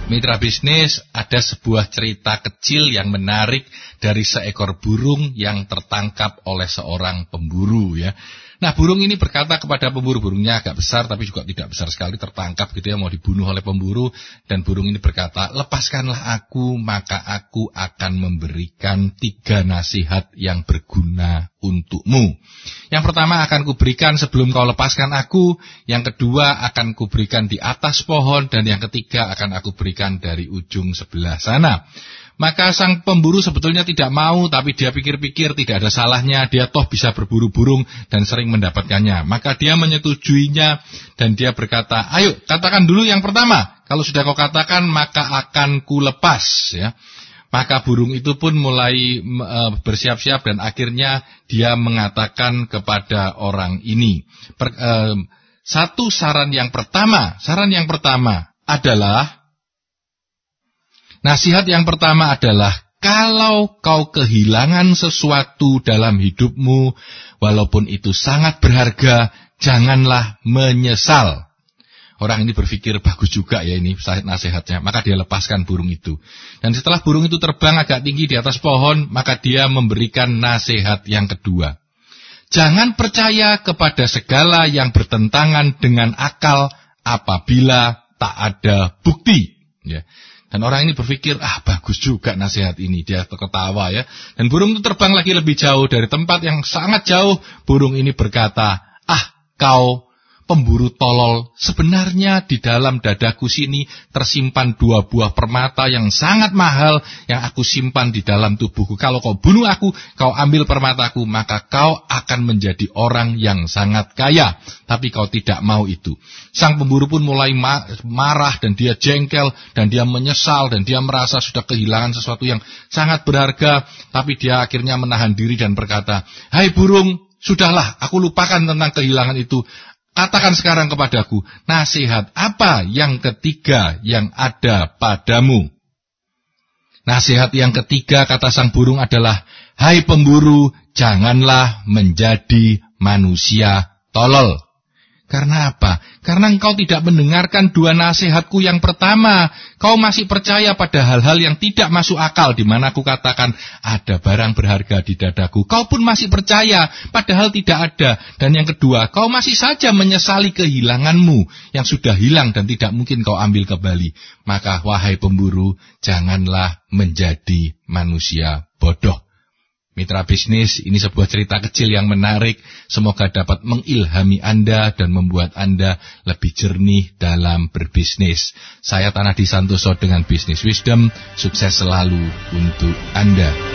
Mitra bisnis, ada sebuah cerita kecil yang menarik dari seekor burung yang tertangkap oleh seorang pemburu ya. Nah, burung ini berkata kepada pemburu, burungnya agak besar tapi juga tidak besar sekali, tertangkap gitu ya, mau dibunuh oleh pemburu. Dan burung ini berkata, lepaskanlah aku, maka aku akan memberikan 3 nasihat yang berguna untukmu. Yang pertama akan kuberikan sebelum kau lepaskan aku, yang kedua akan kuberikan di atas pohon, dan yang ketiga akan aku berikan dari ujung sebelah sana. Maka sang pemburu sebetulnya tidak mau, tapi dia pikir-pikir tidak ada salahnya, dia toh bisa berburu burung dan sering mendapatkannya. Maka dia menyetujuinya dan dia berkata, ayo katakan dulu yang pertama, kalau sudah kau katakan maka akan ku lepas ya. Maka burung itu pun mulai bersiap-siap dan akhirnya dia mengatakan kepada orang ini. Saran yang pertama adalah, nasihat yang pertama adalah, kalau kau kehilangan sesuatu dalam hidupmu, walaupun itu sangat berharga, janganlah menyesal. Orang ini berpikir, bagus juga ya ini nasihatnya. Maka dia lepaskan burung itu. Dan setelah burung itu terbang agak tinggi di atas pohon, maka dia memberikan nasihat yang kedua. Jangan percaya kepada segala yang bertentangan dengan akal apabila tak ada bukti. Ya. Dan orang ini berpikir, bagus juga nasihat ini. Dia terketawa ya. Dan burung itu terbang lagi lebih jauh dari tempat yang sangat jauh. Burung ini berkata, kau pemburu tolol, sebenarnya di dalam dadaku sini tersimpan 2 buah permata yang sangat mahal yang aku simpan di dalam tubuhku. Kalau kau bunuh aku, kau ambil permataku, maka kau akan menjadi orang yang sangat kaya. Tapi kau tidak mau itu. Sang pemburu pun mulai marah dan dia jengkel dan dia menyesal dan dia merasa sudah kehilangan sesuatu yang sangat berharga. Tapi dia akhirnya menahan diri dan berkata, hai burung, sudahlah, aku lupakan tentang kehilangan itu. Katakan sekarang kepadaku, nasihat apa yang ketiga yang ada padamu? Nasihat yang ketiga, kata sang burung, adalah, hai pemburu, janganlah menjadi manusia tolol. Karena apa? Karena engkau tidak mendengarkan 2 nasihatku yang pertama. Kau masih percaya pada hal-hal yang tidak masuk akal, di mana aku katakan ada barang berharga di dadaku. Kau pun masih percaya, padahal tidak ada. Dan yang kedua, kau masih saja menyesali kehilanganmu yang sudah hilang dan tidak mungkin kau ambil kembali. Maka wahai pemburu, janganlah menjadi manusia bodoh. Mitra bisnis, ini sebuah cerita kecil yang menarik. Semoga dapat mengilhami Anda dan membuat Anda lebih jernih dalam berbisnis. Saya Tanah Di Santoso dengan Business Wisdom. Sukses selalu untuk Anda.